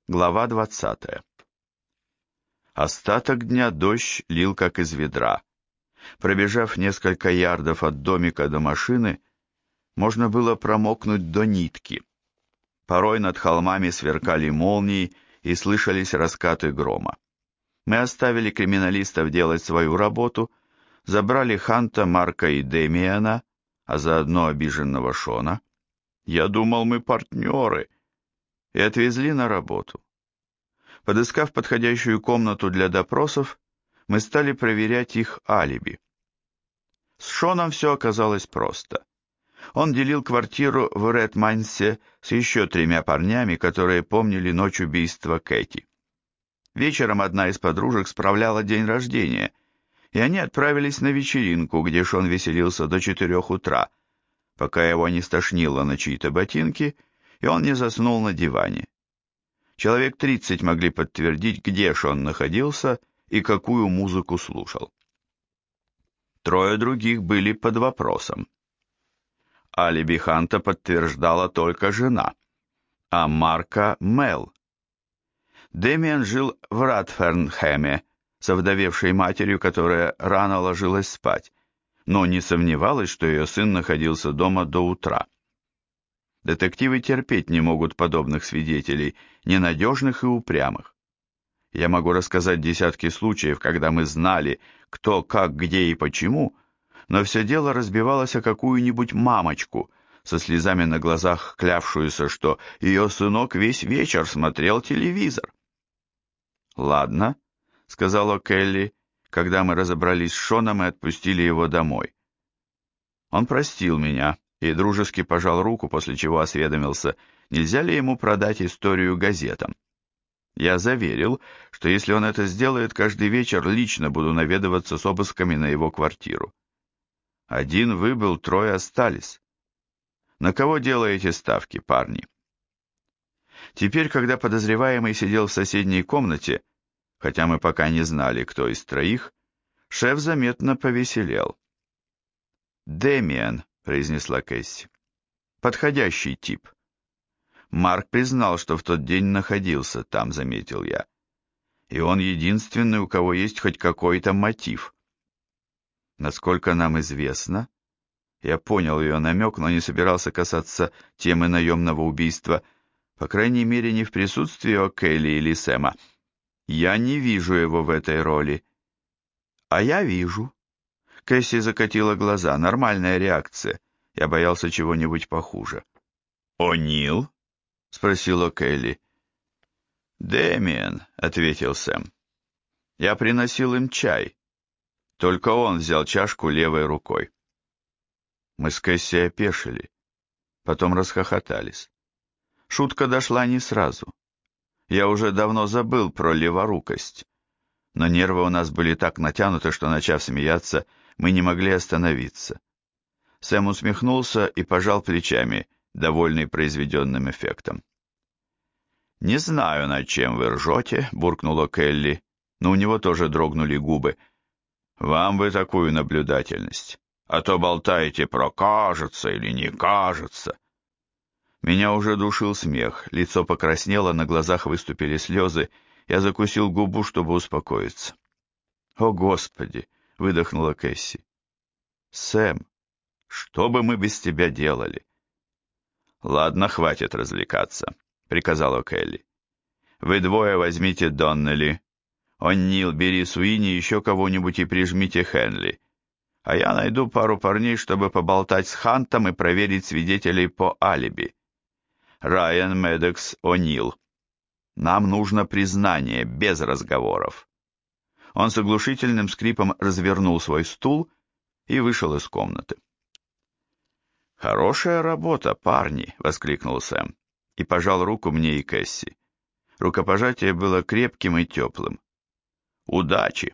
Глава 20. Остаток дня дождь лил как из ведра. Пробежав несколько ярдов от домика до машины, можно было промокнуть до нитки. Порой над холмами сверкали молнии и слышались раскаты грома. Мы оставили криминалистов делать свою работу, забрали Ханта, Марка и Демиана, а заодно обиженного Шона. Я думал, мы партнеры, и отвезли на работу. Подыскав подходящую комнату для допросов, мы стали проверять их алиби. С Шоном все оказалось просто. Он делил квартиру в Редмансе с еще 3 парнями, которые помнили ночь убийства Кэти. Вечером одна из подружек справляла день рождения, и они отправились на вечеринку, где Шон веселился до 4 утра, пока его не стошнило на чьи-то ботинки, и он не заснул на диване. Человек 30 могли подтвердить, где Шон находился и какую музыку слушал. 3 других были под вопросом. Алиби Ханта подтверждала только жена, а Марка — Мел. Демиан жил в Ратфернхэме с овдовевшей матерью, которая рано ложилась спать, но не сомневалась, что ее сын находился дома до утра. Детективы терпеть не могут подобных свидетелей, ненадежных и упрямых. Я могу рассказать десятки случаев, когда мы знали, кто, как, где и почему, но все дело разбивалось о какую-нибудь мамочку, со слезами на глазах клявшуюся, что ее сынок весь вечер смотрел телевизор. «Ладно», — сказала Келли, когда мы разобрались с Шоном и отпустили его домой. Он простил меня и дружески пожал руку, после чего осведомился, нельзя ли ему продать историю газетам. Я заверил, что если он это сделает, каждый вечер лично буду наведываться с обысками на его квартиру. 1 выбыл, 3 остались. На кого делаете ставки, парни? Теперь, когда подозреваемый сидел в соседней комнате, хотя мы пока не знали, кто из 3, шеф заметно повеселел. «Демиан», — произнесла Кэсси. «Подходящий тип». Марк признал, что в тот день находился там, заметил я. И он единственный, у кого есть хоть какой-то мотив. Насколько нам известно, я понял ее намек, но не собирался касаться темы наемного убийства, по крайней мере, не в присутствии О'Келли или Сэма. Я не вижу его в этой роли. А я вижу. Кэсси закатила глаза. Нормальная реакция. Я боялся чего-нибудь похуже. «О'Нил?» — спросила Келли. «Дэмиен», — ответил Сэм. «Я приносил им чай. Только он взял чашку левой рукой». Мы с Кэсси опешили. Потом расхохотались. Шутка дошла не сразу. Я уже давно забыл про леворукость. Но нервы у нас были так натянуты, что, начав смеяться, мы не могли остановиться. Сэм усмехнулся и пожал плечами, довольный произведенным эффектом. «Не знаю, над чем вы ржете», — буркнула Келли, но у него тоже дрогнули губы. «Вам бы такую наблюдательность, а то болтаете про «кажется» или «не кажется». Меня уже душил смех, лицо покраснело, на глазах выступили слезы, я закусил губу, чтобы успокоиться. «О, Господи!» — выдохнула Кэсси. «Сэм, что бы мы без тебя делали?» «Ладно, хватит развлекаться», — приказала Келли. «Вы 2 возьмите Доннелли. О'Нил, бери Суини, еще кого-нибудь и прижмите Хенли. А я найду пару парней, чтобы поболтать с Хантом и проверить свидетелей по алиби. Райан, Медекс, О'Нил. Нам нужно признание, без разговоров». Он с оглушительным скрипом развернул свой стул и вышел из комнаты. «Хорошая работа, парни!» — воскликнул Сэм и пожал руку мне и Кэсси. Рукопожатие было крепким и теплым. «Удачи!»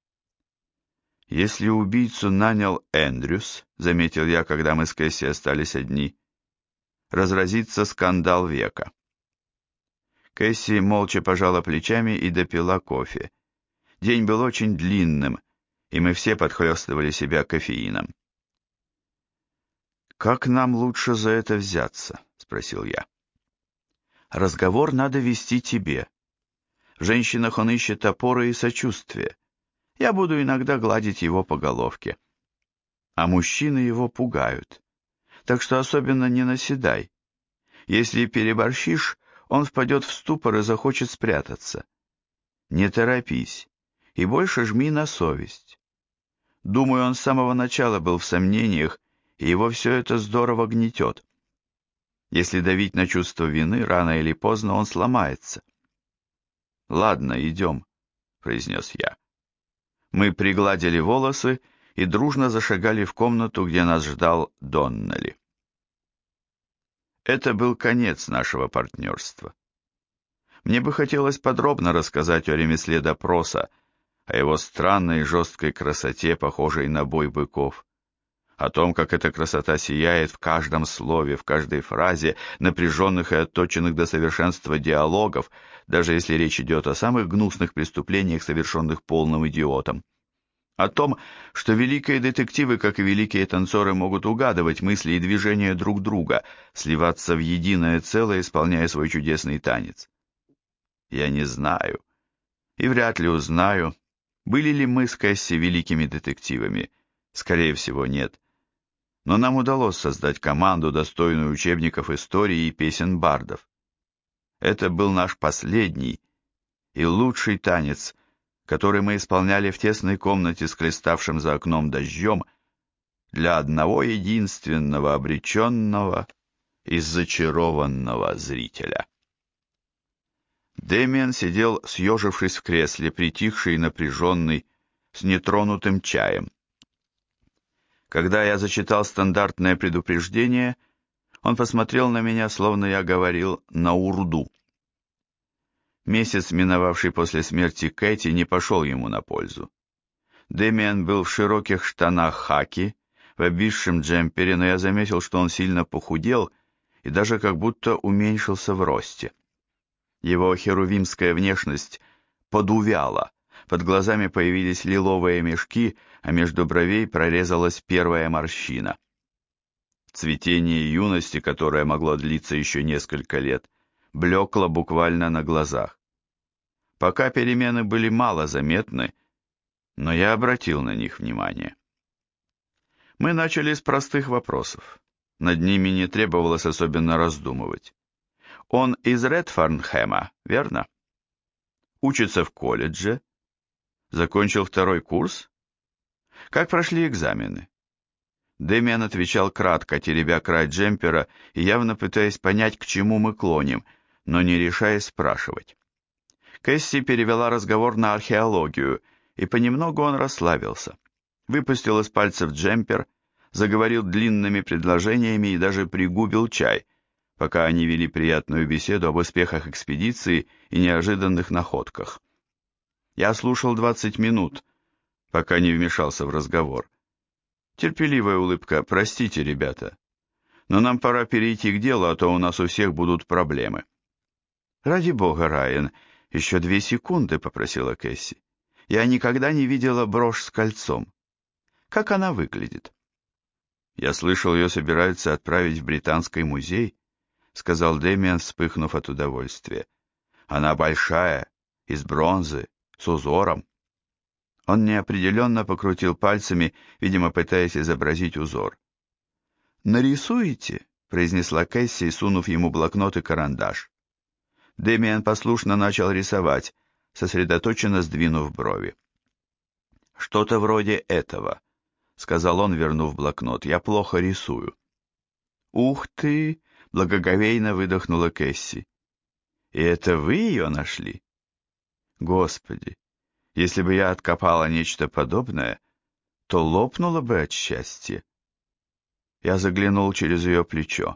«Если убийцу нанял Эндрюс, — заметил я, когда мы с Кэсси остались одни, — разразится скандал века». Кэсси молча пожала плечами и допила кофе. День был очень длинным, и мы все подхлёстывали себя кофеином. «Как нам лучше за это взяться?» — спросил я. Разговор надо вести тебе. В женщинах он ищет опоры и сочувствие. Я буду иногда гладить его по головке. А мужчины его пугают. Так что особенно не наседай. Если переборщишь, он впадет в ступор и захочет спрятаться. Не торопись и больше жми на совесть. Думаю, он с самого начала был в сомнениях, и его все это здорово гнетет. Если давить на чувство вины, рано или поздно он сломается. «Ладно, идем», — произнес я. Мы пригладили волосы и дружно зашагали в комнату, где нас ждал Доннелли. Это был конец нашего партнерства. Мне бы хотелось подробно рассказать о ремесле допроса, о его странной и жесткой красоте, похожей на бой быков, о том, как эта красота сияет в каждом слове, в каждой фразе, напряженных и отточенных до совершенства диалогов, даже если речь идет о самых гнусных преступлениях, совершенных полным идиотом. О том, что великие детективы, как и великие танцоры, могут угадывать мысли и движения друг друга, сливаться в единое целое, исполняя свой чудесный танец. Я не знаю, и вряд ли узнаю, были ли мы с Кэсси великими детективами. Скорее всего, нет. Но нам удалось создать команду, достойную учебников истории и песен бардов. Это был наш последний и лучший танец, который мы исполняли в тесной комнате с хлеставшим за окном дождем для одного единственного обреченного и зачарованного зрителя. Дэмиан сидел, съежившись в кресле, притихший и напряженный, с нетронутым чаем. Когда я зачитал стандартное предупреждение, он посмотрел на меня, словно я говорил на урду. Месяц, миновавший после смерти Кэти, не пошел ему на пользу. Дэмиан был в широких штанах хаки, в обвисшем джемпере, но я заметил, что он сильно похудел и даже как будто уменьшился в росте. Его херувимская внешность подувяла, под глазами появились лиловые мешки, а между бровей прорезалась первая морщина. Цветение юности, которое могло длиться еще несколько лет, блекло буквально на глазах. Пока перемены были мало заметны, но я обратил на них внимание. Мы начали с простых вопросов. Над ними не требовалось особенно раздумывать. Он из Редфарнхэма, верно? Учится в колледже? Закончил второй курс? Как прошли экзамены? Дэмиан отвечал кратко, теребя край джемпера и явно пытаясь понять, к чему мы клоним, но не решаясь спрашивать. Кэсси перевела разговор на археологию, и понемногу он расслабился. Выпустил из пальцев джемпер, заговорил длинными предложениями и даже пригубил чай, пока они вели приятную беседу об успехах экспедиции и неожиданных находках. Я слушал 20 минут, пока не вмешался в разговор. Терпеливая улыбка: «Простите, ребята, но нам пора перейти к делу, а то у нас у всех будут проблемы». «Ради бога, Райан, еще 2 секунды», — попросила Кэсси. «Я никогда не видела брошь с кольцом. Как она выглядит?» «Я слышал, ее собираются отправить в Британский музей», — сказал Дэмиан, вспыхнув от удовольствия. «Она большая, из бронзы, с узором». Он неопределенно покрутил пальцами, видимо, пытаясь изобразить узор. «Нарисуете?» — произнесла Кэсси, сунув ему блокнот и карандаш. Дэмиан послушно начал рисовать, сосредоточенно сдвинув брови. «Что-то вроде этого», — сказал он, вернув блокнот. «Я плохо рисую». «Ух ты!» — благоговейно выдохнула Кэсси. «И это вы ее нашли?» «Господи! Если бы я откопала нечто подобное, то лопнула бы от счастья». Я заглянул через ее плечо.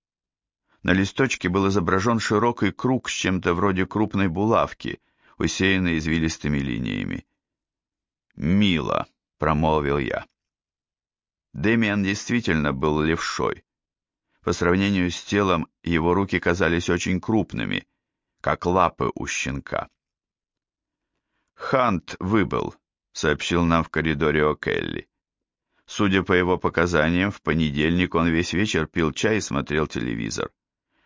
На листочке был изображен широкий круг с чем-то вроде крупной булавки, усеянной извилистыми линиями. «Мило», — промолвил я. Дэмиан действительно был левшой. По сравнению с телом его руки казались очень крупными, как лапы у щенка. «Хант выбыл», — сообщил нам в коридоре О'Келли. Судя по его показаниям, в понедельник он весь вечер пил чай и смотрел телевизор.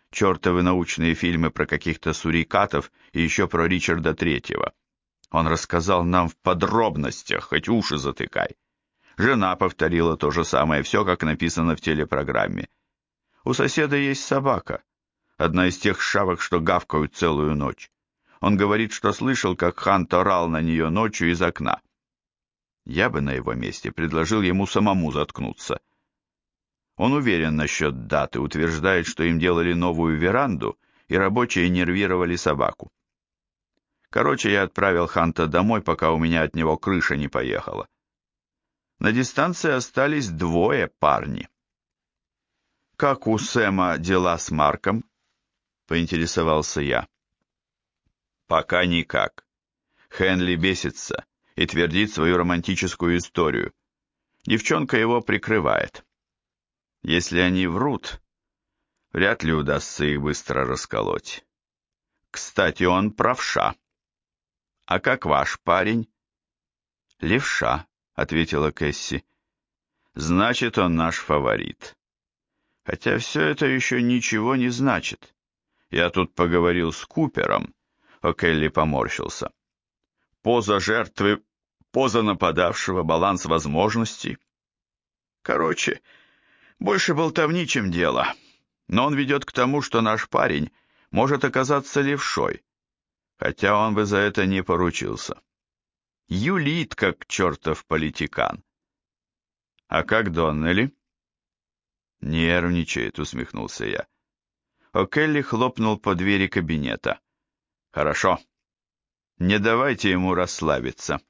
чертовы научные фильмы про каких-то сурикатов и еще про Ричарда Третьего. Он рассказал нам в подробностях, хоть уши затыкай. Жена повторила то же самое, все как написано в телепрограмме. У соседа есть собака, одна из тех шавок, что гавкают целую ночь. Он говорит, что слышал, как Хант орал на нее ночью из окна. Я бы на его месте предложил ему самому заткнуться. Он уверен насчет даты, утверждает, что им делали новую веранду, и рабочие нервировали собаку. Короче, я отправил Ханта домой, пока у меня от него крыша не поехала. На дистанции остались двое парни. «Как у Сэма дела с Марком?» — поинтересовался я. «Пока никак. Хенли бесится и твердит свою романтическую историю. Девчонка его прикрывает. Если они врут, вряд ли удастся их быстро расколоть. Кстати, он правша. А как ваш парень?» «Левша», — ответила Кэсси. «Значит, он наш фаворит. Хотя все это еще ничего не значит. Я тут поговорил с Купером». О'Келли поморщился. «Поза жертвы, поза нападавшего, баланс возможностей. Короче, больше болтовни, чем дело. Но он ведет к тому, что наш парень может оказаться левшой, хотя он бы за это не поручился. Юлит, как чертов политикан. А как Доннелли?» «Нервничает», — усмехнулся я. О'Келли хлопнул по двери кабинета. «Хорошо. Не давайте ему расслабиться».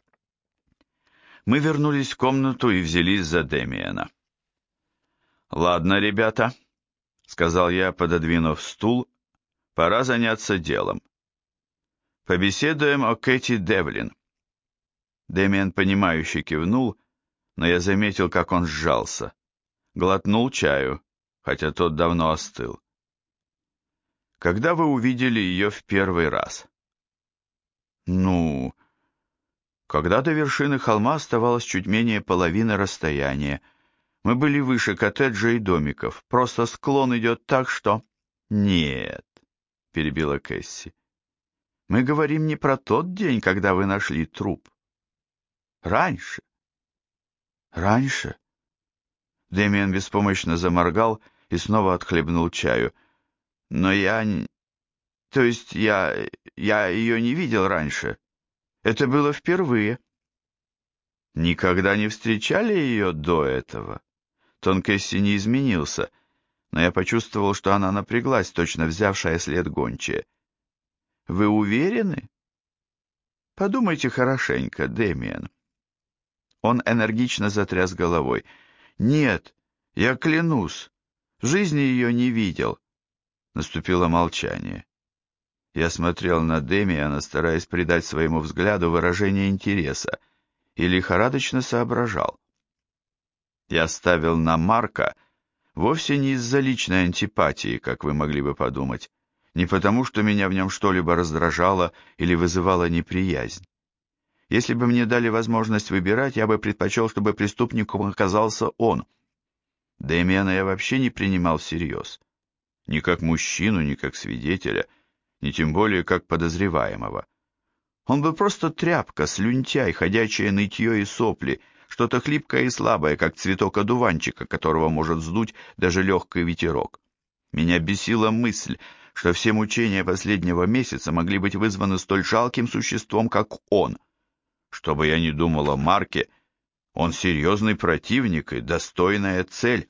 Мы вернулись в комнату и взялись за Демиана. «Ладно, ребята», — сказал я, пододвинув стул, — «пора заняться делом. Побеседуем о Кэти Девлин». Демиан, понимающе кивнул, но я заметил, как он сжался. Глотнул чаю, хотя тот давно остыл. «Когда вы увидели ее в первый раз?» «Ну, когда до вершины холма оставалось чуть менее половины расстояния. Мы были выше коттеджа и домиков, просто склон идет так, что...» «Нет», — перебила Кэсси, — «мы говорим не про тот день, когда вы нашли труп. Раньше». «Раньше?» Дэмиан беспомощно заморгал и снова отхлебнул чаю. «Но я... То есть я ее не видел раньше. Это было впервые». «Никогда не встречали ее до этого?» Тон Кэсси не изменился, но я почувствовал, что она напряглась, точно взявшая след гончая. «Вы уверены?» «Подумайте хорошенько, Дэмиан». Он энергично затряс головой. «Нет, я клянусь, в жизни ее не видел». Наступило молчание. Я смотрел на Дэмиана, стараясь придать своему взгляду выражение интереса, и лихорадочно соображал. Я ставил на Марка вовсе не из-за личной антипатии, как вы могли бы подумать, не потому, что меня в нем что-либо раздражало или вызывало неприязнь. Если бы мне дали возможность выбирать, я бы предпочел, чтобы преступником оказался он. Дэмиана я вообще не принимал всерьез. Ни как мужчину, ни как свидетеля, ни тем более как подозреваемого. Он был просто тряпка, слюнтяй, ходячее нытье и сопли, что-то хлипкое и слабое, как цветок одуванчика, которого может сдуть даже легкий ветерок. Меня бесила мысль, что все мучения последнего месяца могли быть вызваны столь жалким существом, как он. Что бы я ни думал о Марке, он серьезный противник и достойная цель.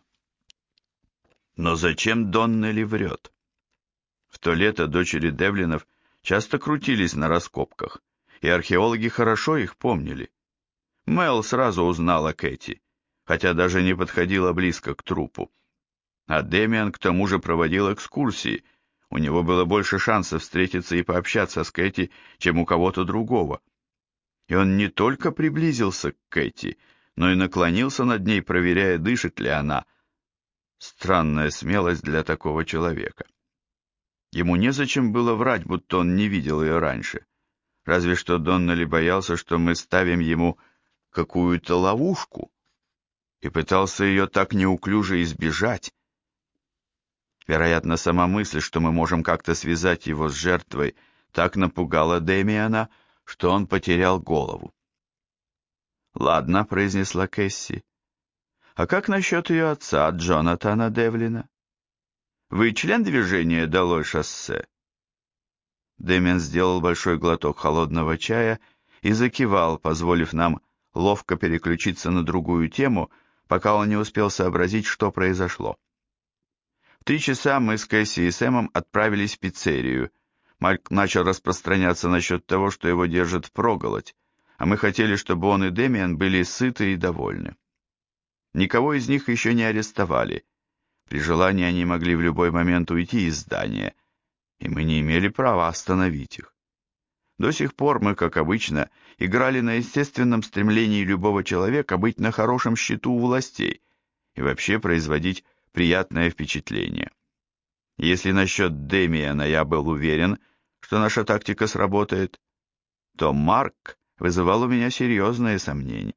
Но зачем Доннелли врет? В то лето дочери Девлинов часто крутились на раскопках, и археологи хорошо их помнили. Мэл сразу узнала Кэти, хотя даже не подходила близко к трупу. А Дэмиан к тому же проводил экскурсии, у него было больше шансов встретиться и пообщаться с Кэти, чем у кого-то другого. И он не только приблизился к Кэти, но и наклонился над ней, проверяя, дышит ли она. Странная смелость для такого человека. Ему незачем было врать, будто он не видел ее раньше. Разве что Доннелли боялся, что мы ставим ему какую-то ловушку, и пытался ее так неуклюже избежать. Вероятно, сама мысль, что мы можем как-то связать его с жертвой, так напугала Дэмиана, что он потерял голову. «Ладно», — произнесла Кэсси. «А как насчет ее отца, Джонатана Девлина? Вы член движения «Долой шоссе»?» Дэмиан сделал большой глоток холодного чая и закивал, позволив нам ловко переключиться на другую тему, пока он не успел сообразить, что произошло. В 3 часа мы с Кэсси и Сэмом отправились в пиццерию. Марк начал распространяться насчет того, что его держат впроголодь, а мы хотели, чтобы он и Дэмиан были сыты и довольны. Никого из них еще не арестовали. При желании они могли в любой момент уйти из здания, и мы не имели права остановить их. До сих пор мы, как обычно, играли на естественном стремлении любого человека быть на хорошем счету у властей и вообще производить приятное впечатление. Если насчет Дэмиана я был уверен, что наша тактика сработает, то Марк вызывал у меня серьезные сомнения.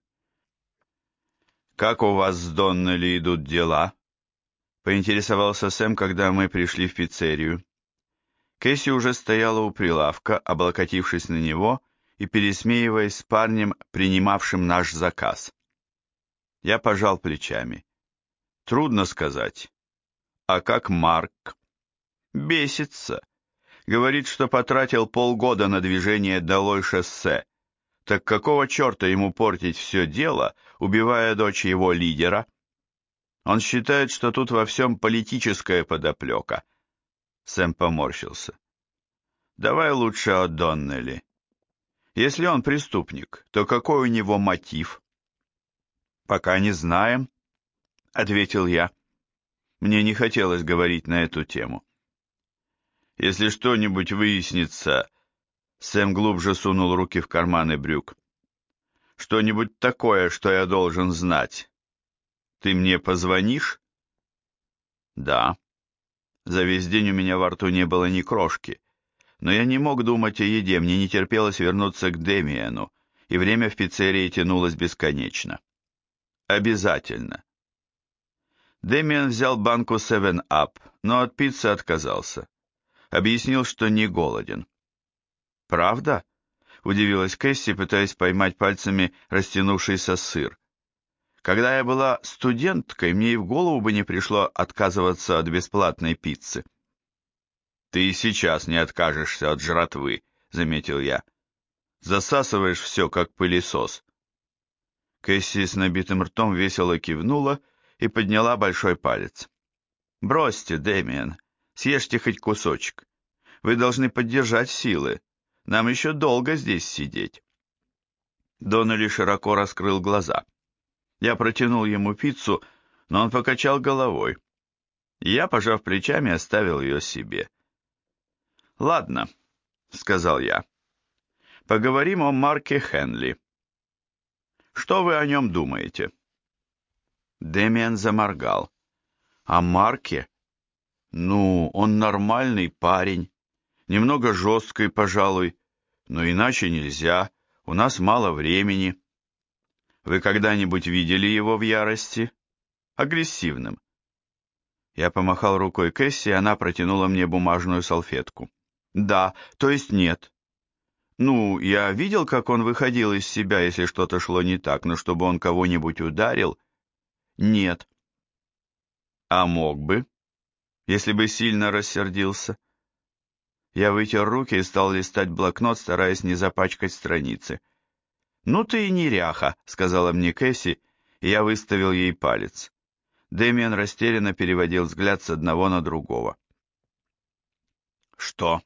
«Как у вас с Доннелли идут дела?» — поинтересовался Сэм, когда мы пришли в пиццерию. Кэсси уже стояла у прилавка, облокотившись на него и пересмеиваясь с парнем, принимавшим наш заказ. Я пожал плечами. Трудно сказать. А как Марк? Бесится. Говорит, что потратил полгода на движение «Долой шоссе». Так какого черта ему портить все дело, убивая дочь его лидера? Он считает, что тут во всем политическая подоплека. Сэм поморщился. Давай лучше о Доннелли. Если он преступник, то какой у него мотив? Пока не знаем, ответил я. Мне не хотелось говорить на эту тему. Если что-нибудь выяснится, Сэм глубже сунул руки в карманы брюк. Что-нибудь такое, что я должен знать. Ты мне позвонишь? Да. За весь день у меня во рту не было ни крошки. Но я не мог думать о еде, мне не терпелось вернуться к Дэмиену, и время в пиццерии тянулось бесконечно. Обязательно. Дэмиен взял банку 7-Up, но от пиццы отказался. Объяснил, что не голоден. «Правда?» — удивилась Кэсси, пытаясь поймать пальцами растянувшийся сыр. «Когда я была студенткой, мне и в голову бы не пришло отказываться от бесплатной пиццы». «Ты и сейчас не откажешься от жратвы», — заметил я. «Засасываешь все, как пылесос». Кэсси с набитым ртом весело кивнула и подняла большой палец. «Бросьте, Дэмиен, съешьте хоть кусочек. Вы должны поддержать силы. Нам еще долго здесь сидеть». Доннелли широко раскрыл глаза. Я протянул ему пиццу, но он покачал головой. Я, пожав плечами, оставил ее себе. «Ладно», — сказал я. «Поговорим о Марке Хенли. Что вы о нем думаете?» Дэмиан заморгал. «О Марке? Ну, он нормальный парень, немного жесткий, пожалуй, но иначе нельзя, у нас мало времени. Вы когда-нибудь видели его в ярости? Агрессивным?» Я помахал рукой Кэсси, и она протянула мне бумажную салфетку. «Да, то есть нет. Ну, я видел, как он выходил из себя, если что-то шло не так, но чтобы он кого-нибудь ударил? Нет. А мог бы, если бы сильно рассердился?» Я вытер руки и стал листать блокнот, стараясь не запачкать страницы. «Ну ты и неряха», — сказала мне Кэсси, и я выставил ей палец. Дэмиан растерянно переводил взгляд с одного на другого. «Что?»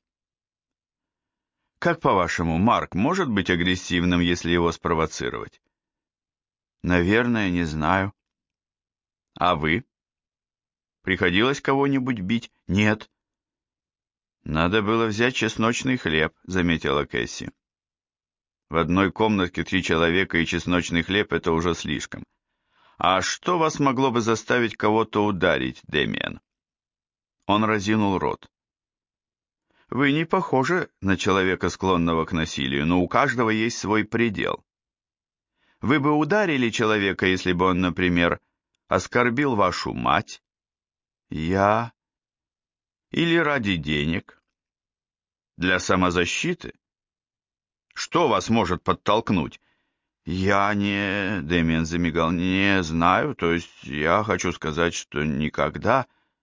«Как по-вашему, Марк может быть агрессивным, если его спровоцировать?» «Наверное, не знаю». «А вы? Приходилось кого-нибудь бить?» «Нет». «Надо было взять чесночный хлеб», — заметила Кэсси. «В одной комнатке 3 человека и чесночный хлеб — это уже слишком. А что вас могло бы заставить кого-то ударить, Дэмиан?» Он разинул рот. «Вы не похожи на человека, склонного к насилию, но у каждого есть свой предел. Вы бы ударили человека, если бы он, например, оскорбил вашу мать?» «Я...» Или ради денег? Для самозащиты? Что вас может подтолкнуть? Я не... Дэмиан замигал. Не знаю, то есть я хочу сказать, что никогда...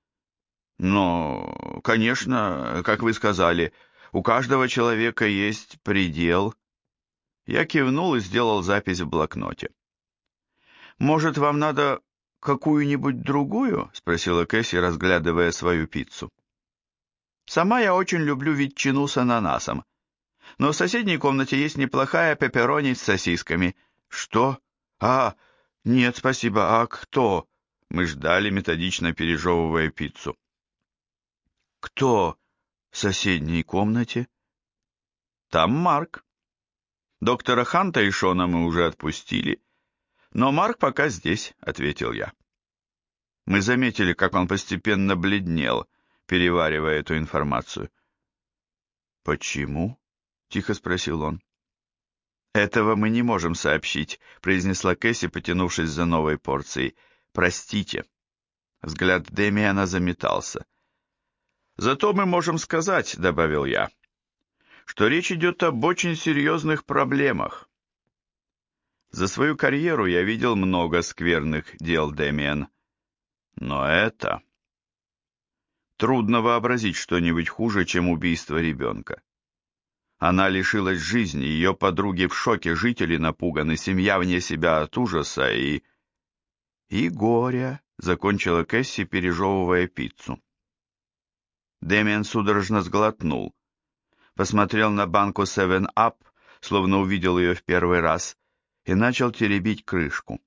Но, конечно, как вы сказали, у каждого человека есть предел. Я кивнул и сделал запись в блокноте. «Может, вам надо какую-нибудь другую?» — спросила Кэсси, разглядывая свою пиццу. «Сама я очень люблю ветчину с ананасом. Но в соседней комнате есть неплохая пепперони с сосисками». «Что? А, нет, спасибо. А кто?» Мы ждали, методично пережевывая пиццу. «Кто в соседней комнате?» «Там Марк. Доктора Ханта и Шона мы уже отпустили, но Марк пока здесь», — ответил я. Мы заметили, как он постепенно бледнел, переваривая эту информацию. «Почему?» — тихо спросил он. «Этого мы не можем сообщить», — произнесла Кэсси, потянувшись за новой порцией. «Простите». Взгляд Дэмиана заметался. «Зато мы можем сказать», — добавил я, — «что речь идет об очень серьезных проблемах». За свою карьеру я видел много скверных дел, Дэмиан. Но это... Трудно вообразить что-нибудь хуже, чем убийство ребенка. Она лишилась жизни, ее подруги в шоке, жители напуганы, семья вне себя от ужаса и... «И горя», — закончила Кэсси, пережевывая пиццу. Дэмиан судорожно сглотнул, посмотрел на банку 7-Up, словно увидел ее в первый раз, и начал теребить крышку.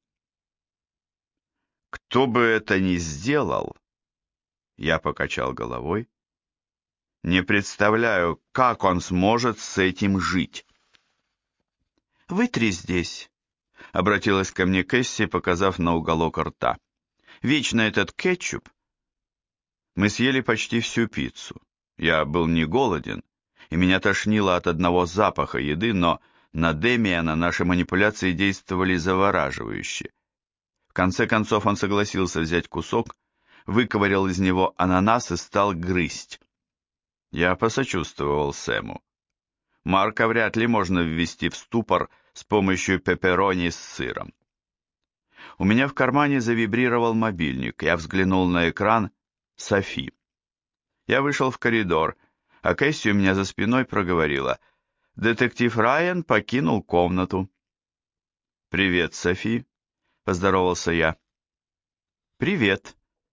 «Кто бы это ни сделал...» Я покачал головой. «Не представляю, как он сможет с этим жить». «Вытри здесь», — обратилась ко мне Кэсси, показав на уголок рта. «Вечно этот кетчуп». Мы съели почти всю пиццу. Я был не голоден, и меня тошнило от одного запаха еды, но на Дэмиана наши манипуляции действовали завораживающе. В конце концов он согласился взять кусок, выковырял из него ананас и стал грызть. Я посочувствовал Сэму. Марка вряд ли можно ввести в ступор с помощью пепперони с сыром. У меня в кармане завибрировал мобильник. Я взглянул на экран. Софи. Я вышел в коридор, а Кэсси у меня за спиной проговорила. Детектив Райан покинул комнату. «Привет, Софи», — поздоровался я. «Привет.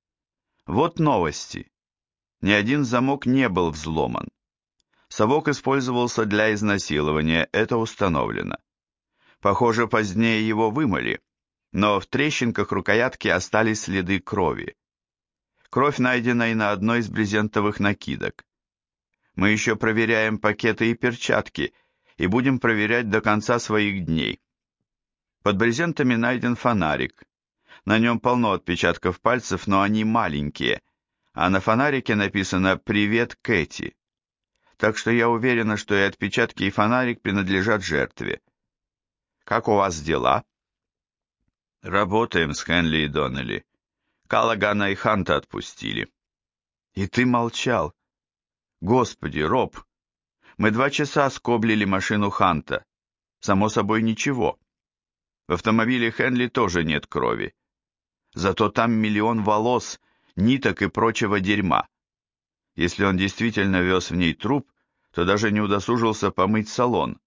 Вот новости. Ни один замок не был взломан. Совок использовался для изнасилования, это установлено. Похоже, позднее его вымыли, но в трещинках рукоятки остались следы крови. Кровь найдена и на одной из брезентовых накидок. Мы еще проверяем пакеты и перчатки и будем проверять до конца своих дней. Под брезентами найден фонарик. На нем полно отпечатков пальцев, но они маленькие, а на фонарике написано «Привет, Кэти». Так что я уверена, что и отпечатки, и фонарик принадлежат жертве. Как у вас дела? Работаем с Хенли и Доннелли. Каллагана и Ханта отпустили. И ты молчал. Господи, Роб, мы 2 часа скоблили машину Ханта. Само собой, ничего. В автомобиле Хенли тоже нет крови. Зато там миллион волос, ниток и прочего дерьма. Если он действительно вез в ней труп, то даже не удосужился помыть салон.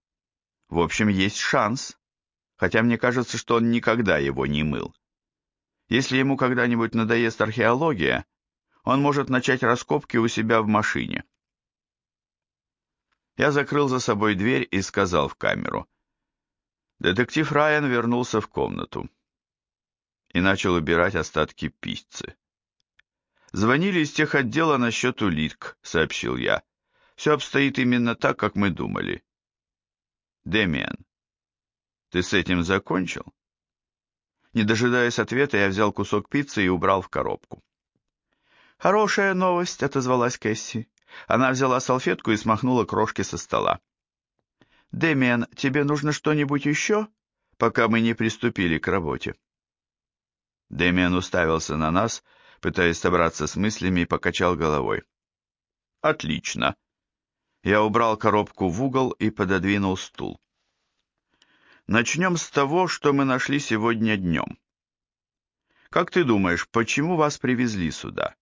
В общем, есть шанс, хотя мне кажется, что он никогда его не мыл. Если ему когда-нибудь надоест археология, он может начать раскопки у себя в машине. Я закрыл за собой дверь и сказал в камеру. Детектив Райан вернулся в комнату и начал убирать остатки пиццы. «Звонили из техотдела насчет улик», — сообщил я. «Все обстоит именно так, как мы думали». «Дэмиан, ты с этим закончил?» Не дожидаясь ответа, я взял кусок пиццы и убрал в коробку. «Хорошая новость», — отозвалась Кэсси. Она взяла салфетку и смахнула крошки со стола. «Дэмиан, тебе нужно что-нибудь еще, пока мы не приступили к работе?» Дэмиан уставился на нас, пытаясь собраться с мыслями, и покачал головой. Отлично. Я убрал коробку в угол и пододвинул стул. Начнем с того, что мы нашли сегодня днем. Как ты думаешь, почему вас привезли сюда?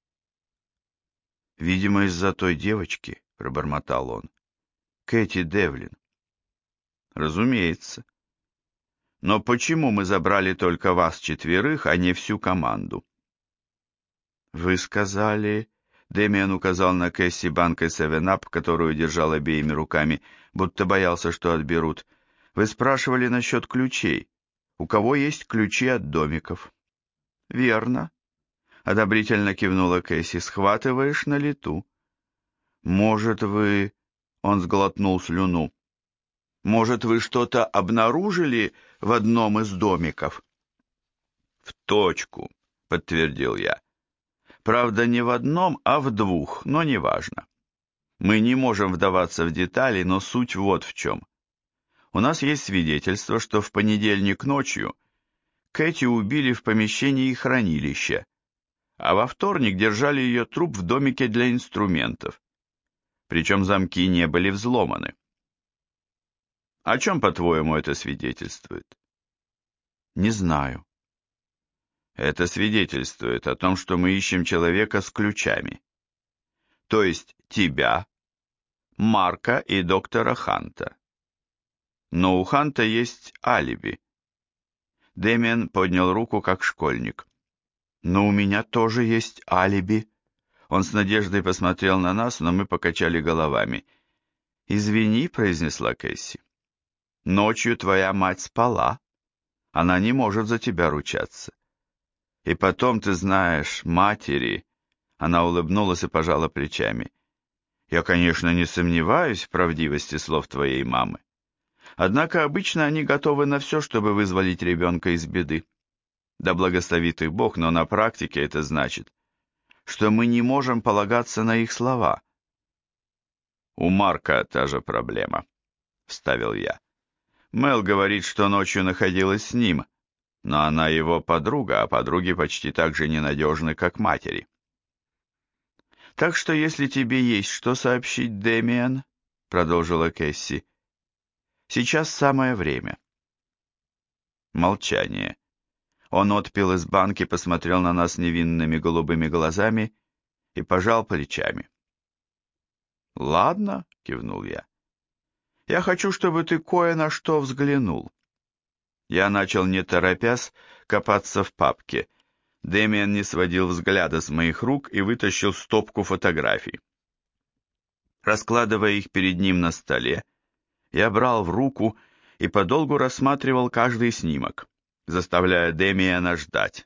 Видимо, из-за той девочки, пробормотал он. Кэти Девлин. Разумеется. Но почему мы забрали только вас четверых, а не всю команду? Вы сказали... Дэмиан указал на Кэсси банкой 7-Up, которую держал обеими руками, будто боялся, что отберут. Вы спрашивали насчет ключей. У кого есть ключи от домиков? Верно. Одобрительно кивнула Кэсси. Схватываешь на лету. Может, вы... Он сглотнул слюну. Может, вы что-то обнаружили в одном из домиков? В точку, подтвердил я. Правда, не в одном, а в двух, но неважно. Мы не можем вдаваться в детали, но суть вот в чем. У нас есть свидетельство, что в понедельник ночью Кэти убили в помещении хранилища, а во вторник держали ее труп в домике для инструментов. Причем замки не были взломаны. О чем, по-твоему, это свидетельствует? Не знаю. Это свидетельствует о том, что мы ищем человека с ключами. То есть тебя, Марка и доктора Ханта. Но у Ханта есть алиби. Дэмиан поднял руку, как школьник. Но у меня тоже есть алиби. Он с надеждой посмотрел на нас, но мы покачали головами. «Извини», — произнесла Кэсси. «Ночью твоя мать спала. Она не может за тебя ручаться. И потом, ты знаешь, матери...» Она улыбнулась и пожала плечами. «Я, конечно, не сомневаюсь в правдивости слов твоей мамы. Однако обычно они готовы на все, чтобы вызволить ребенка из беды. Да благословит их Бог, но на практике это значит, что мы не можем полагаться на их слова». «У Марка та же проблема», — вставил я. «Мел говорит, что ночью находилась с ним, но она его подруга, а подруги почти так же ненадежны, как матери». «Так что, если тебе есть что сообщить, Дэмиан», — продолжила Кэсси, — «сейчас самое время». Молчание. Он отпил из банки, посмотрел на нас невинными голубыми глазами и пожал плечами. «Ладно», — кивнул я. «Я хочу, чтобы ты кое на что взглянул». Я начал, не торопясь, копаться в папке. Дэмиан не сводил взгляда с моих рук и вытащил стопку фотографий. Раскладывая их перед ним на столе, я брал в руку и подолгу рассматривал каждый снимок, заставляя Дэмиана ждать.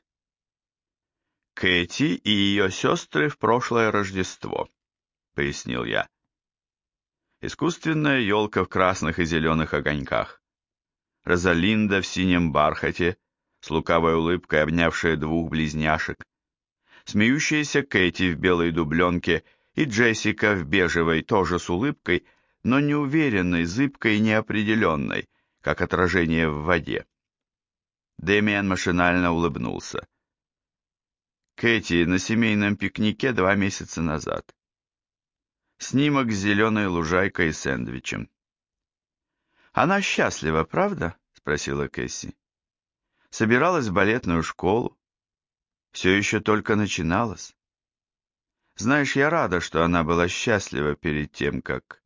«Кэти и ее сестры в прошлое Рождество», — пояснил я. Искусственная елка в красных и зеленых огоньках. Розалинда в синем бархате, с лукавой улыбкой обнявшая двух близняшек. Смеющаяся Кэти в белой дубленке и Джессика в бежевой, тоже с улыбкой, но неуверенной, зыбкой и неопределенной, как отражение в воде. Дэмиан машинально улыбнулся. Кэти на семейном пикнике 2 месяца назад. Снимок с зеленой лужайкой и сэндвичем. «Она счастлива, правда?» — спросила Кэсси. «Собиралась в балетную школу. Все еще только начиналось. Знаешь, я рада, что она была счастлива перед тем, как...»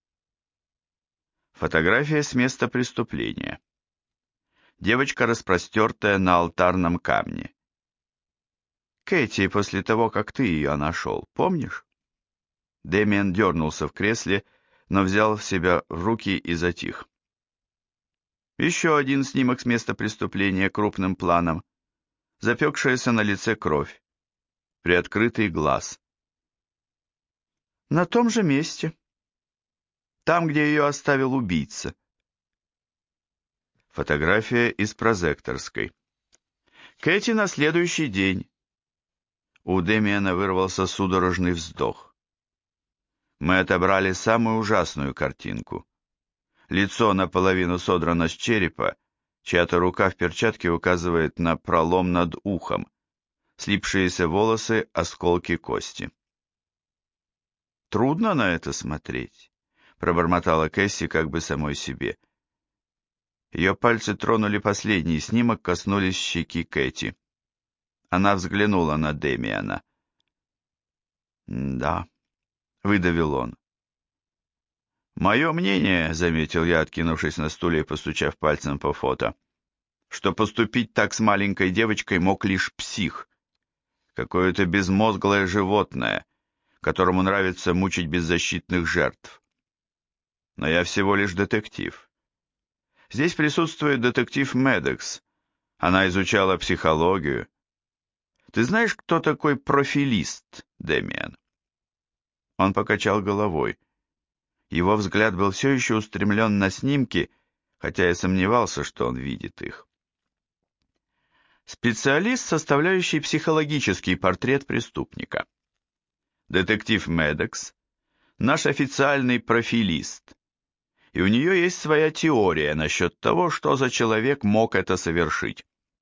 Фотография с места преступления. Девочка, распростертая на алтарном камне. Кэти, после того, как ты ее нашел, помнишь? Дэмиан дернулся в кресле, но взял себя в руки и затих. Еще один снимок с места преступления крупным планом. Запекшаяся на лице кровь. Приоткрытый глаз. На том же месте. Там, где ее оставил убийца. Фотография из прозекторской. Кэти на следующий день. У Дэмиана вырвался судорожный вздох. Мы отобрали самую ужасную картинку. Лицо наполовину содрано с черепа, чья-то рука в перчатке указывает на пролом над ухом, слипшиеся волосы, осколки кости. Трудно на это смотреть, пробормотала Кэсси как бы самой себе. Ее пальцы тронули последний снимок, коснулись щеки Кэти. Она взглянула на Дэмиана. «Да», — выдавил он. «Мое мнение», — заметил я, откинувшись на стуле и постучав пальцем по фото, «что поступить так с маленькой девочкой мог лишь псих, какое-то безмозглое животное, которому нравится мучить беззащитных жертв. Но я всего лишь детектив. Здесь присутствует детектив Медекс. Она изучала психологию. Ты знаешь, кто такой профилист, Дэмиан?» Он покачал головой. Его взгляд был все еще устремлен на снимки, хотя я сомневался, что он видит их. Специалист, составляющий психологический портрет преступника. Детектив Медекс – наш официальный профилист, и у нее есть своя теория насчет того, что за человек мог это совершить.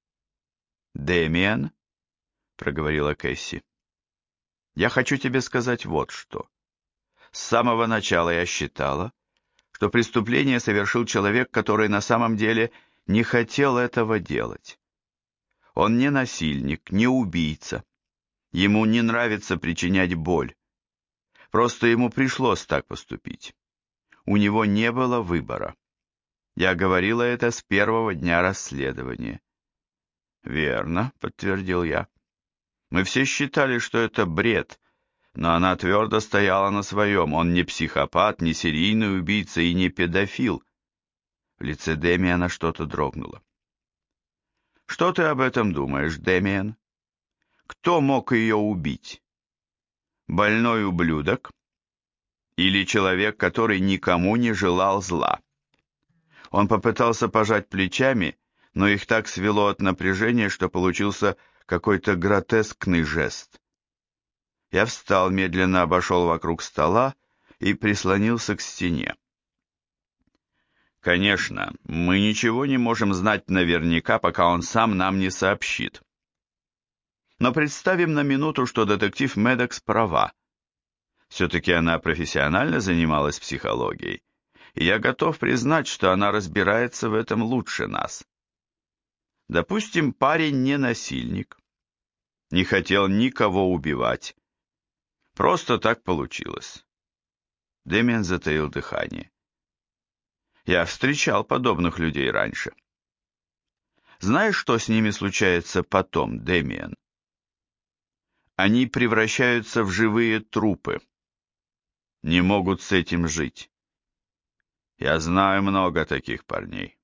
«Дэмиан», — проговорила Кэсси, — «я хочу тебе сказать вот что. С самого начала я считала, что преступление совершил человек, который на самом деле не хотел этого делать. Он не насильник, не убийца. Ему не нравится причинять боль. Просто ему пришлось так поступить. У него не было выбора. Я говорила это с первого дня расследования». «Верно», — подтвердил я. «Мы все считали, что это бред, но она твердо стояла на своем. Он не психопат, не серийный убийца и не педофил». В лице Дэмиана что-то дрогнуло. «Что ты об этом думаешь, Дэмиан? Кто мог ее убить? Больной ублюдок? Или человек, который никому не желал зла?» Он попытался пожать плечами, но их так свело от напряжения, что получился какой-то гротескный жест. Я встал, медленно обошел вокруг стола и прислонился к стене. «Конечно, мы ничего не можем знать наверняка, пока он сам нам не сообщит. Но представим на минуту, что детектив Медекс права. Все-таки она профессионально занималась психологией, и я готов признать, что она разбирается в этом лучше нас. Допустим, парень не насильник, не хотел никого убивать. Просто так получилось». Дэмиан затаил дыхание. Я встречал подобных людей раньше. Знаешь, что с ними случается потом, Дэмиан? Они превращаются в живые трупы. Не могут с этим жить. Я знаю много таких парней.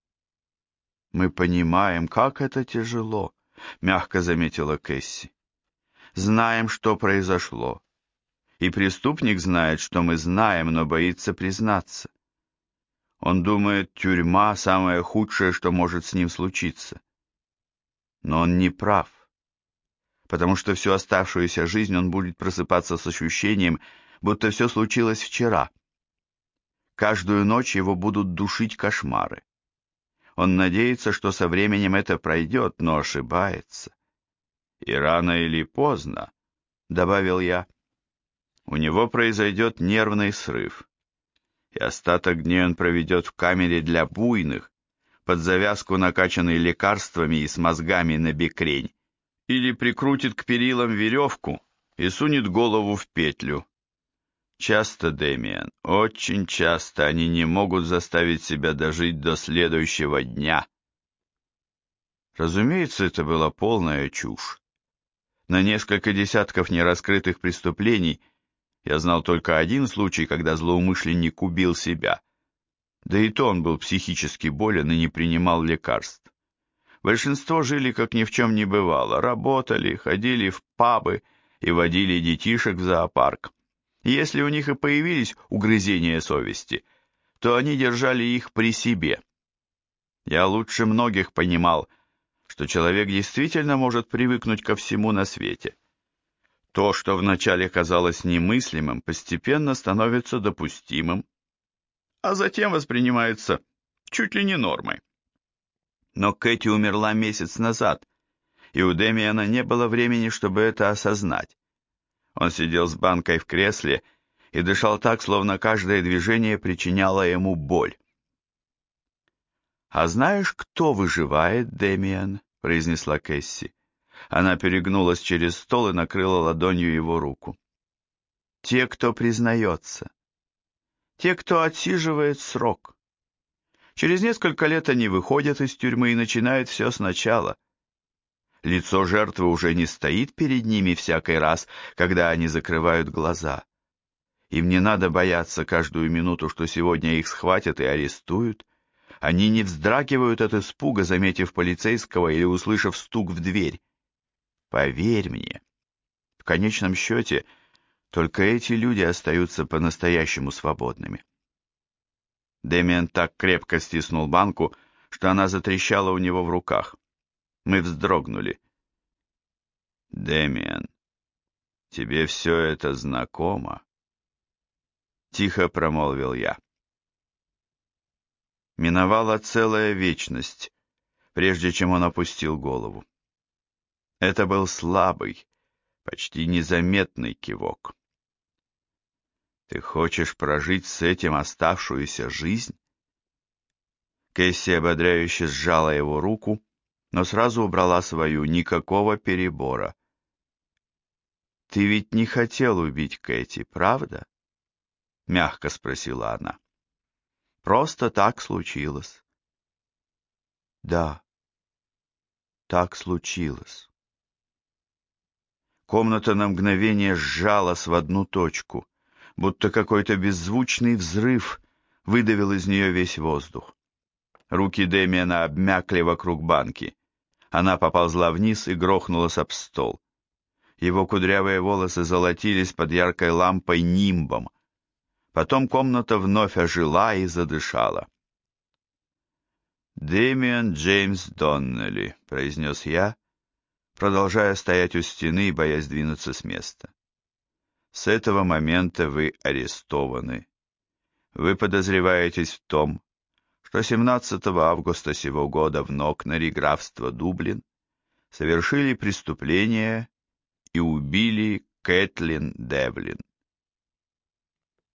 Мы понимаем, как это тяжело, мягко заметила Кэсси. Знаем, что произошло. И преступник знает, что мы знаем, но боится признаться. Он думает, тюрьма – самое худшее, что может с ним случиться. Но он не прав, потому что всю оставшуюся жизнь он будет просыпаться с ощущением, будто все случилось вчера. Каждую ночь его будут душить кошмары. Он надеется, что со временем это пройдет, но ошибается. И рано или поздно, добавил я, у него произойдет нервный срыв, и остаток дней он проведет в камере для буйных, под завязку накачанной лекарствами и с мозгами на бекрень, или прикрутит к перилам веревку и сунет голову в петлю. Часто, Дэмиан, очень часто они не могут заставить себя дожить до следующего дня. Разумеется, это была полная чушь. На несколько десятков нераскрытых преступлений я знал только один случай, когда злоумышленник убил себя. Да и то он был психически болен и не принимал лекарств. Большинство жили, как ни в чем не бывало, работали, ходили в пабы и водили детишек в зоопарк. И если у них и появились угрызения совести, то они держали их при себе. Я лучше многих понимал, что человек действительно может привыкнуть ко всему на свете. То, что вначале казалось немыслимым, постепенно становится допустимым, а затем воспринимается чуть ли не нормой. Но Кэти умерла месяц назад, и у Дэмиана не было времени, чтобы это осознать. Он сидел с банкой в кресле и дышал так, словно каждое движение причиняло ему боль. «А знаешь, кто выживает, Дэмиан?» — произнесла Кэсси. Она перегнулась через стол и накрыла ладонью его руку. «Те, кто признается. Те, кто отсиживает срок. Через несколько лет они выходят из тюрьмы и начинают все сначала. Лицо жертвы уже не стоит перед ними всякий раз, когда они закрывают глаза. Им не надо бояться каждую минуту, что сегодня их схватят и арестуют. Они не вздрагивают от испуга, заметив полицейского или услышав стук в дверь. Поверь мне, в конечном счете, только эти люди остаются по-настоящему свободными». Дэмиан так крепко стиснул банку, что она затрещала у него в руках. Мы вздрогнули. «Дэмиан, тебе все это знакомо?» Тихо промолвил я. Миновала целая вечность, прежде чем он опустил голову. Это был слабый, почти незаметный кивок. «Ты хочешь прожить с этим оставшуюся жизнь?» Кэсси ободряюще сжала его руку, но сразу убрала свою, никакого перебора. «Ты ведь не хотел убить Кэти, правда?» — мягко спросила она. «Просто так случилось». «Да, так случилось». Комната на мгновение сжалась в одну точку, будто какой-то беззвучный взрыв выдавил из нее весь воздух. Руки Дэмиана обмякли вокруг банки. Она поползла вниз и грохнулась об стол. Его кудрявые волосы золотились под яркой лампой нимбом. Потом комната вновь ожила и задышала. «Дэмиан Джеймс Доннелли», — произнес я, продолжая стоять у стены и боясь двинуться с места. «С этого момента вы арестованы. Вы подозреваетесь в том, что 17 августа сего года в Нокнере, графство Дублин, совершили преступление и убили Кэтлин Девлин.